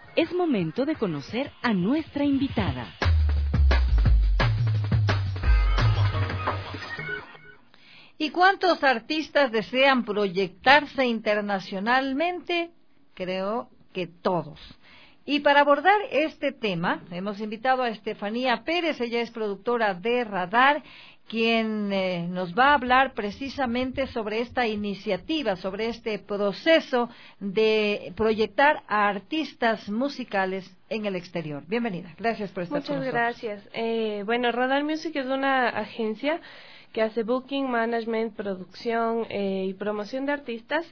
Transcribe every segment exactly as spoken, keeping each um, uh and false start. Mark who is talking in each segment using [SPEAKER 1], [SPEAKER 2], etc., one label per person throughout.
[SPEAKER 1] Es momento de conocer a nuestra invitada.
[SPEAKER 2] ¿Y cuántos artistas desean proyectarse internacionalmente? Creo que todos. Y para abordar este tema, hemos invitado a Estefanía Pérez, ella es productora de Radar, quien eh, nos va a hablar precisamente sobre esta iniciativa, sobre este proceso de proyectar a artistas musicales en el exterior. Bienvenida, gracias por estar
[SPEAKER 3] Muchas
[SPEAKER 2] con nosotros.
[SPEAKER 3] Muchas gracias. Eh, bueno, Radar Music es una agencia que hace booking, management, producción eh, y promoción de artistas,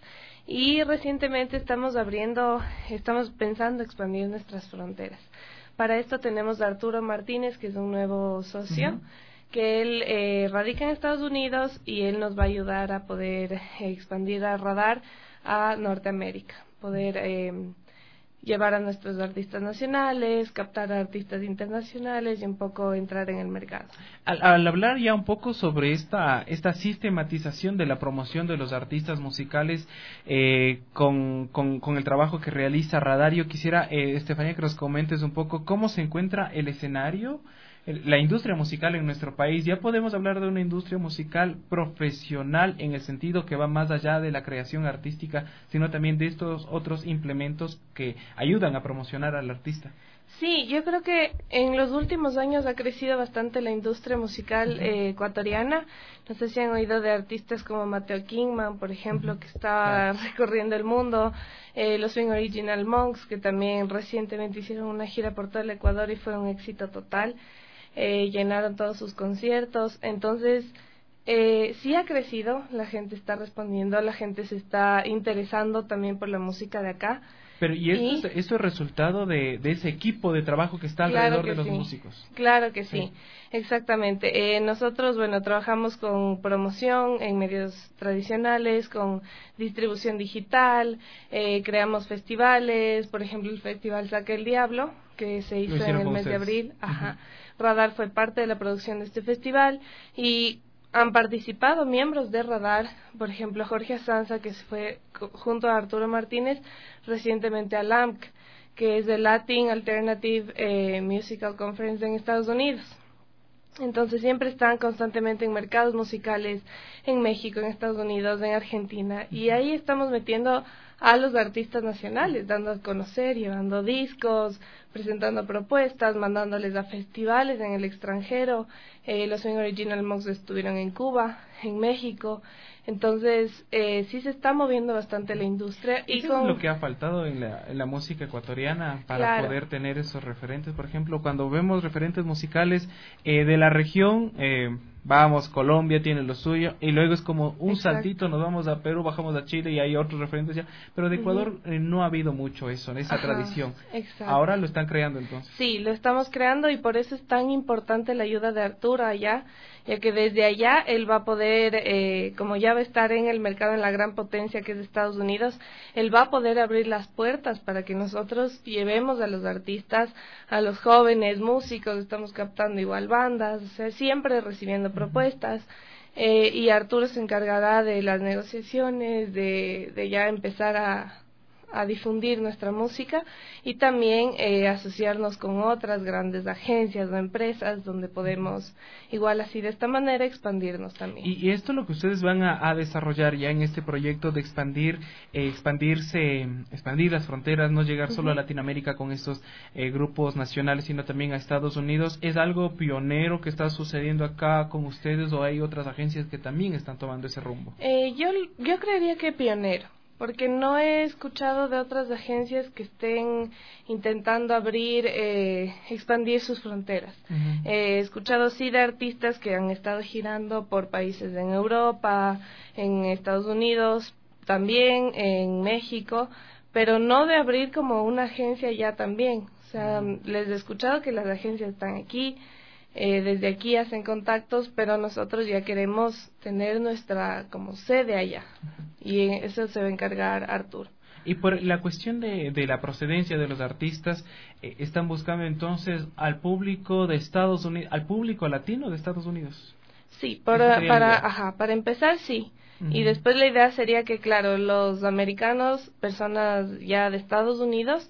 [SPEAKER 3] y recientemente estamos abriendo, estamos pensando expandir nuestras fronteras. Para esto tenemos a Arturo Martínez, que es un nuevo socio, uh-huh. que él eh, radica en Estados Unidos y él nos va a ayudar a poder eh, expandir a Radar a Norteamérica, poder eh, llevar a nuestros artistas nacionales, captar a artistas internacionales y un poco entrar en el mercado.
[SPEAKER 4] Al, al hablar ya un poco sobre esta esta sistematización de la promoción de los artistas musicales eh, con, con, con el trabajo que realiza Radar, yo quisiera, eh, Estefanía, que nos comentes un poco cómo se encuentra el escenario, la industria musical en nuestro país. Ya podemos hablar de una industria musical profesional en el sentido que va más allá de la creación artística, sino también de estos otros implementos que ayudan a promocionar al artista.
[SPEAKER 3] Sí, yo creo que en los últimos años ha crecido bastante la industria musical uh-huh. eh, ecuatoriana. No sé si han oído de artistas como Mateo Kingman, por ejemplo, uh-huh. que está claro. recorriendo el mundo, eh, los Swing Original Monks, que también recientemente hicieron una gira por todo el Ecuador y fue un éxito total. Eh, llenaron todos sus conciertos. Entonces eh, sí ha crecido, la gente está respondiendo, la gente se está interesando también por la música de acá.
[SPEAKER 4] Pero y esto, y, es, esto es resultado de, de ese equipo de trabajo que está
[SPEAKER 3] claro
[SPEAKER 4] alrededor
[SPEAKER 3] que
[SPEAKER 4] de los
[SPEAKER 3] sí,
[SPEAKER 4] músicos.
[SPEAKER 3] Claro que sí,
[SPEAKER 4] sí.
[SPEAKER 3] exactamente. Eh, nosotros, bueno, trabajamos con promoción en medios tradicionales, con distribución digital, eh, creamos festivales, por ejemplo el festival Saca el Diablo, que se hizo en el mes ustedes. de abril. Ajá. Uh-huh. Radar fue parte de la producción de este festival y han participado miembros de Radar, por ejemplo Jorge Asanza, que se fue junto a Arturo Martínez recientemente a L A M C, que es el Latin Alternative eh, Musical Conference en Estados Unidos. Entonces siempre están constantemente en mercados musicales en México, en Estados Unidos, en Argentina, y ahí estamos metiendo a los artistas nacionales, dando a conocer, llevando discos, presentando propuestas, mandándoles a festivales en el extranjero. Eh, los Swing Original Monks estuvieron en Cuba, en México. Entonces, eh, sí se está moviendo bastante la industria.
[SPEAKER 4] Y
[SPEAKER 3] ¿Eso
[SPEAKER 4] con... es lo que ha faltado en la, en la música ecuatoriana para claro. poder tener esos referentes? Por ejemplo, cuando vemos referentes musicales eh, de la región, eh, vamos, Colombia tiene lo suyo, y luego es como un Exacto. saltito, nos vamos a Perú, bajamos a Chile y hay otros referentes ya. Pero de Ecuador uh-huh. eh, no ha habido mucho eso, esa Ajá. tradición.
[SPEAKER 3] Exacto.
[SPEAKER 4] Ahora lo están creando entonces.
[SPEAKER 3] Sí, lo estamos creando y por eso es tan importante la ayuda de Arturo allá, ya que desde allá él va a poder, eh, como ya va a estar en el mercado en la gran potencia que es Estados Unidos, él va a poder abrir las puertas para que nosotros llevemos a los artistas, a los jóvenes músicos, estamos captando igual bandas, o sea, siempre recibiendo propuestas. Eh, y Arturo se encargará de las negociaciones, de, de ya empezar a a difundir nuestra música y también eh, asociarnos con otras grandes agencias o empresas donde podemos igual así de esta manera expandirnos también.
[SPEAKER 4] Y, y esto es lo que ustedes van a, a desarrollar ya en este proyecto de expandir, eh, expandirse, expandir las fronteras, no llegar solo uh-huh. a Latinoamérica con estos eh, grupos nacionales, sino también a Estados Unidos. ¿Es algo pionero que está sucediendo acá con ustedes o hay otras agencias que también están tomando ese rumbo?
[SPEAKER 3] Eh, yo, yo creería que pionero. Porque no he escuchado de otras agencias que estén intentando abrir, eh, expandir sus fronteras. Uh-huh. Eh, he escuchado sí de artistas que han estado girando por países en Europa, en Estados Unidos, también en México, pero no de abrir como una agencia ya también. O sea, uh-huh. les he escuchado que las agencias están aquí, eh, desde aquí hacen contactos, pero nosotros ya queremos tener nuestra como sede allá. Y en eso se va a encargar Arturo.
[SPEAKER 4] Y por la cuestión de, de la procedencia de los artistas, eh, ¿están buscando entonces al público de Estados Unidos, al público latino de Estados Unidos?
[SPEAKER 3] Sí, para, para, ajá, para empezar sí. Uh-huh. Y después la idea sería que, claro, los americanos, personas ya de Estados Unidos,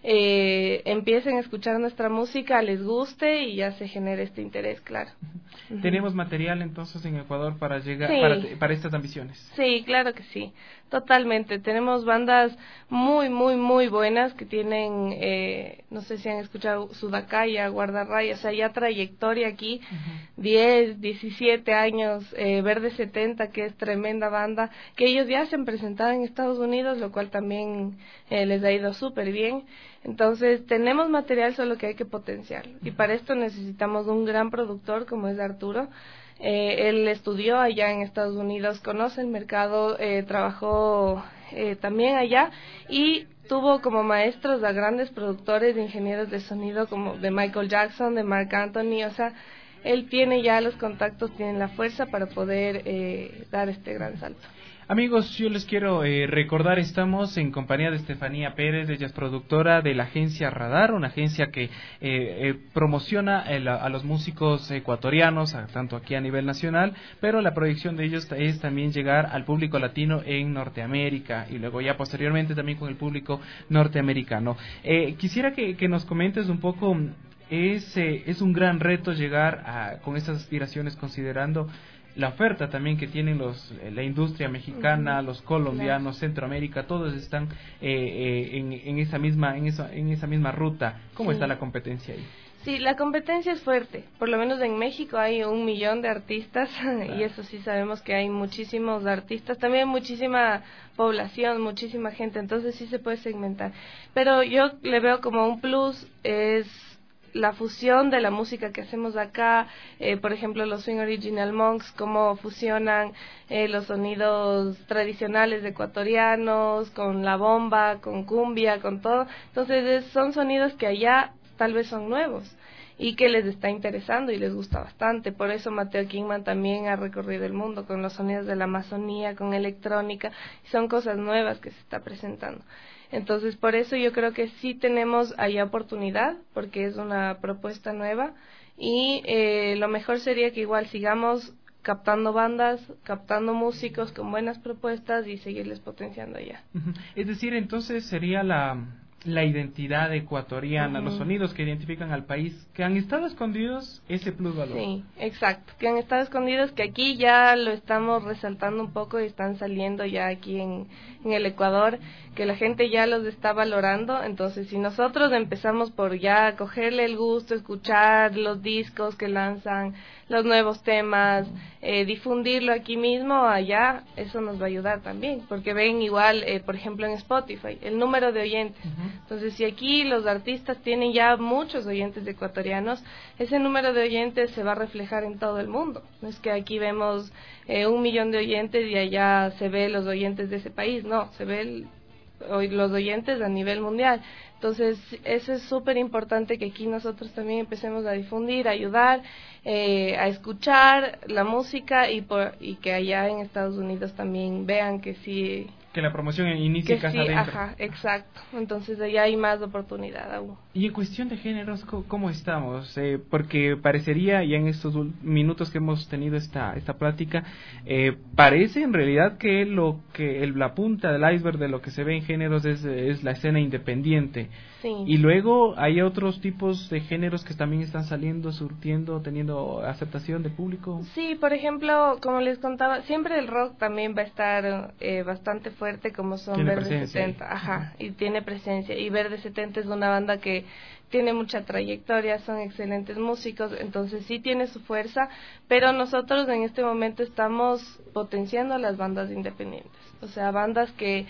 [SPEAKER 3] eh, empiecen a escuchar nuestra música, les guste y ya se genere este interés, claro. Uh-huh.
[SPEAKER 4] ¿Tenemos material entonces en Ecuador para llegar
[SPEAKER 3] sí.
[SPEAKER 4] para, para estas ambiciones?
[SPEAKER 3] Sí, claro que sí, totalmente. Tenemos bandas muy, muy, muy buenas que tienen, eh, no sé si han escuchado Sudacaya, Guardarraya, o sea, ya trayectoria aquí, uh-huh. diez, diecisiete años, eh, Verde setenta, que es tremenda banda, que ellos ya se han presentado en Estados Unidos, lo cual también eh, les ha ido súper bien. Entonces, tenemos material, solo que hay que potenciarlo. Y para esto necesitamos un gran productor como es Arturo. Eh, él estudió allá en Estados Unidos, conoce el mercado, eh, trabajó eh, también allá y tuvo como maestros a grandes productores de ingenieros de sonido como de Michael Jackson, de Marc Anthony, o sea, él tiene ya los contactos, tiene la fuerza para poder eh, dar este gran salto.
[SPEAKER 4] Amigos, yo les quiero eh, recordar, estamos en compañía de Estefanía Pérez, ella es productora de la agencia Radar, una agencia que eh, eh, promociona el, a los músicos ecuatorianos, a, tanto aquí a nivel nacional, pero la proyección de ellos es también llegar al público latino en Norteamérica y luego ya posteriormente también con el público norteamericano. Eh, quisiera que, que nos comentes un poco, es, eh, es un gran reto llegar a, con estas aspiraciones considerando la oferta también que tienen los la industria mexicana, uh-huh. los colombianos, Centroamérica, todos están eh, eh, en, en esa misma en esa en esa misma ruta. ¿Cómo sí. está la competencia ahí?
[SPEAKER 3] Sí, la competencia es fuerte. Por lo menos en México hay un millón de artistas claro. y eso sí sabemos que hay muchísimos artistas, también muchísima población, muchísima gente, entonces sí se puede segmentar. Pero yo le veo como un plus es la fusión de la música que hacemos acá, eh, por ejemplo los Swing Original Monks, cómo fusionan eh, los sonidos tradicionales ecuatorianos con la bomba, con cumbia, con todo. Entonces es, son sonidos que allá tal vez son nuevos y que les está interesando y les gusta bastante. Por eso Mateo Kingman también ha recorrido el mundo con los sonidos de la Amazonía, con electrónica, y son cosas nuevas que se está presentando. Entonces, por eso yo creo que sí tenemos allá oportunidad, porque es una propuesta nueva, y eh, lo mejor sería que igual sigamos captando bandas, captando músicos con buenas propuestas y seguirles potenciando allá.
[SPEAKER 4] Es decir, entonces sería la... la identidad ecuatoriana, uh-huh. los sonidos que identifican al país, que han estado escondidos, ese plus valor.
[SPEAKER 3] Sí, exacto, que han estado escondidos, que aquí ya lo estamos resaltando un poco y están saliendo ya aquí en, en el Ecuador, que la gente ya los está valorando. Entonces, si nosotros empezamos por ya cogerle el gusto, escuchar los discos que lanzan, los nuevos temas, eh, difundirlo aquí mismo, allá, eso nos va a ayudar también, porque ven igual, eh, por ejemplo en Spotify, el número de oyentes. Uh-huh. Entonces, si aquí los artistas tienen ya muchos oyentes ecuatorianos, ese número de oyentes se va a reflejar en todo el mundo. No es que aquí vemos eh, un millón de oyentes y allá se ve los oyentes de ese país, no, se ve el, los oyentes a nivel mundial. Entonces, eso es súper importante que aquí nosotros también empecemos a difundir, a ayudar, eh, a escuchar la música y, por, y que allá en Estados Unidos también vean que sí...
[SPEAKER 4] Que la promoción inicie casa
[SPEAKER 3] sí,
[SPEAKER 4] adentro.
[SPEAKER 3] Ajá, exacto. Entonces allá hay más oportunidad aún.
[SPEAKER 4] Y en cuestión de géneros, ¿cómo estamos? Eh, porque parecería, ya en estos minutos que hemos tenido esta esta plática, eh, parece en realidad que lo que el, la punta del iceberg de lo que se ve en géneros es, es la escena independiente.
[SPEAKER 3] Sí.
[SPEAKER 4] Y luego hay otros tipos de géneros que también están saliendo, surtiendo, teniendo aceptación de público.
[SPEAKER 3] Sí, por ejemplo, como les contaba, siempre el rock también va a estar eh, bastante fuerte, como son Verde setenta. Ahí. Ajá, y tiene presencia. Y Verde setenta es una banda que tiene mucha trayectoria, son excelentes músicos, entonces sí tiene su fuerza, pero nosotros en este momento estamos potenciando a las bandas independientes. O sea, bandas que...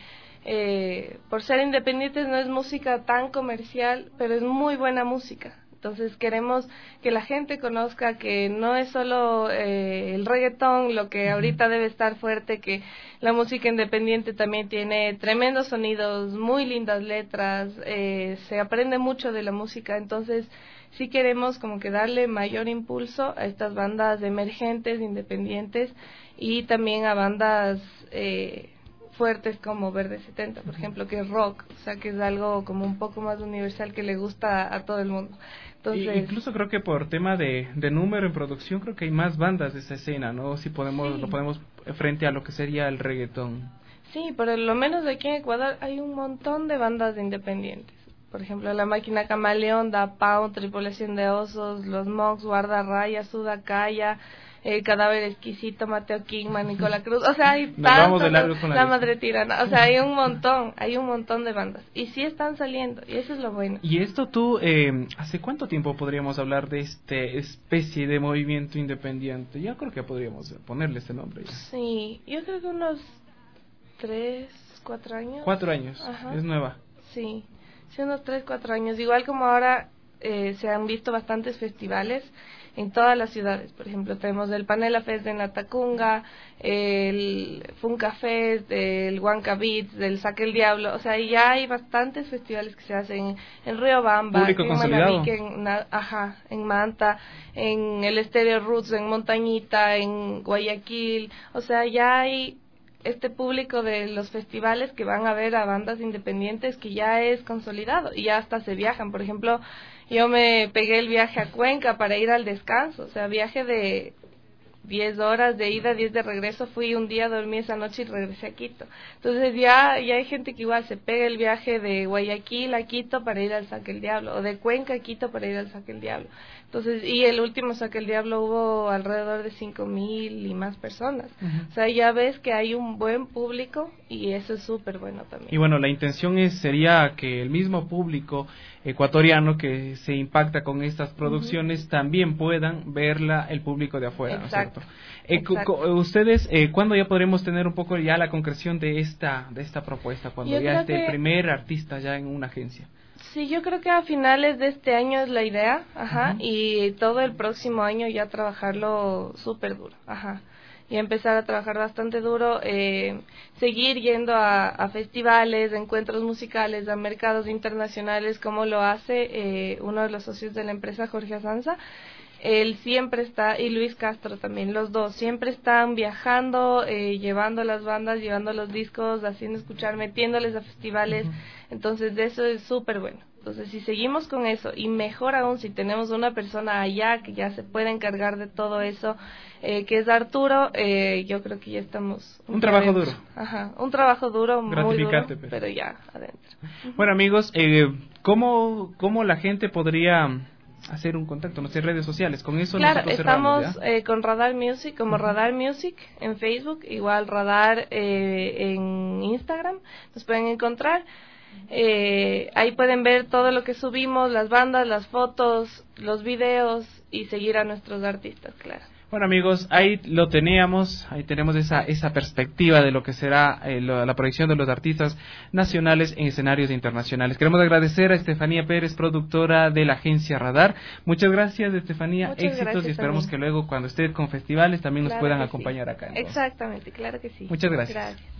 [SPEAKER 3] Eh, por ser independientes no es música tan comercial, pero es muy buena música. Entonces queremos que la gente conozca que no es solo eh, el reggaetón lo que ahorita debe estar fuerte, que la música independiente también tiene tremendos sonidos, muy lindas letras, eh, se aprende mucho de la música. Entonces sí queremos como que darle mayor impulso a estas bandas emergentes, independientes, y también a bandas... Eh, fuertes como Verde setenta, por ejemplo, que es rock, o sea, que es algo como un poco más universal que le gusta a todo el mundo. Entonces,
[SPEAKER 4] y incluso creo que por tema de, de número en producción, creo que hay más bandas de esa escena, ¿no? Si podemos, sí. lo podemos frente a lo que sería el reggaetón.
[SPEAKER 3] Sí, por lo menos aquí en Ecuador hay un montón de bandas independientes. por ejemplo, La Máquina Camaleón, Da Pound, Tripulación de Osos, Los Mox, Guarda Raya, Suda Calla, El Cadáver Exquisito, Mateo Kingman, Nicola Cruz, o sea, hay tantos, la, la Madre Tirana, o sea, hay un montón, hay un montón de bandas, y sí están saliendo, y eso es lo bueno.
[SPEAKER 4] Y esto tú, eh, ¿hace cuánto tiempo podríamos hablar de este especie de movimiento independiente? Ya creo que podríamos ponerle este nombre. Ya.
[SPEAKER 3] Sí, yo creo que unos tres, cuatro años.
[SPEAKER 4] Cuatro años,
[SPEAKER 3] Ajá.
[SPEAKER 4] Es nueva.
[SPEAKER 3] Sí, sí, unos tres, cuatro años, igual como ahora eh, se han visto bastantes festivales en todas las ciudades. Por ejemplo, tenemos el Panela Fest en la Tacunga, el Funka Fest, el Huanca Beats, el Saque el Diablo, o sea, ya hay bastantes festivales que se hacen en Riobamba,
[SPEAKER 4] Público
[SPEAKER 3] en
[SPEAKER 4] consolidado.
[SPEAKER 3] Manabique, en, ajá, en Manta, en el Estéreo Roots, en Montañita, en Guayaquil, o sea, ya hay este público de los festivales que van a ver a bandas independientes que ya es consolidado y ya hasta se viajan. Por ejemplo, yo me pegué el viaje a Cuenca para ir al descanso, o sea, viaje de diez horas de ida, diez de regreso, fui un día, dormí esa noche y regresé a Quito. Entonces ya, ya hay gente que igual se pega el viaje de Guayaquil a Quito para ir al Saque el Diablo, o de Cuenca a Quito para ir al Saque el Diablo. Entonces, y el último Saque el Diablo hubo alrededor de cinco mil y más personas. Uh-huh. O sea, ya ves que hay un buen público y eso es súper bueno también.
[SPEAKER 4] Y bueno, la intención es sería que el mismo público ecuatoriano que se impacta con estas producciones uh-huh. también puedan verla el público de afuera,
[SPEAKER 3] Exacto.
[SPEAKER 4] ¿no es cierto? Eh, cu- ustedes, eh, ¿cuándo ya podremos tener un poco ya la concreción de esta de esta propuesta? Cuando
[SPEAKER 3] Yo
[SPEAKER 4] ya esté
[SPEAKER 3] que...
[SPEAKER 4] el primer artista ya en una agencia.
[SPEAKER 3] Sí, yo creo que a finales de este año es la idea, ajá, uh-huh. y todo el próximo año ya trabajarlo súper duro, ajá, y empezar a trabajar bastante duro, eh, seguir yendo a, a festivales, encuentros musicales, a mercados internacionales, como lo hace eh, uno de los socios de la empresa, Jorge Asanza. Él siempre está, y Luis Castro también, los dos, siempre están viajando, eh, llevando las bandas, llevando los discos, haciendo escuchar, metiéndoles a festivales, uh-huh. entonces de eso es súper bueno. Entonces si seguimos con eso, y mejor aún si tenemos una persona allá que ya se puede encargar de todo eso, eh, que es Arturo, eh, yo creo que ya estamos...
[SPEAKER 4] Un, un trabajo duro.
[SPEAKER 3] Ajá, un trabajo duro, muy duro,
[SPEAKER 4] pero...
[SPEAKER 3] pero ya adentro.
[SPEAKER 4] Bueno amigos, eh, ¿cómo, ¿cómo la gente podría... hacer un contacto en nuestras redes sociales? Con eso
[SPEAKER 3] claro,
[SPEAKER 4] nosotros
[SPEAKER 3] estamos
[SPEAKER 4] cerramos,
[SPEAKER 3] eh, con Radar Music, como uh-huh. Radar Music en Facebook, igual Radar eh, en Instagram, nos pueden encontrar. Eh, ahí pueden ver todo lo que subimos, las bandas, las fotos, los videos y seguir a nuestros artistas, claro.
[SPEAKER 4] Bueno amigos, ahí lo teníamos, ahí tenemos esa esa perspectiva de lo que será eh, lo, la proyección de los artistas nacionales en escenarios internacionales. Queremos agradecer a Estefanía Pérez, productora de la agencia Radar. Muchas gracias Estefanía,
[SPEAKER 3] Muchas
[SPEAKER 4] éxitos y esperamos
[SPEAKER 3] también.
[SPEAKER 4] que luego cuando estés con festivales también
[SPEAKER 3] claro
[SPEAKER 4] nos puedan
[SPEAKER 3] que
[SPEAKER 4] acompañar
[SPEAKER 3] sí.
[SPEAKER 4] acá. Entonces.
[SPEAKER 3] Exactamente, claro que sí.
[SPEAKER 4] Muchas gracias.
[SPEAKER 3] Gracias.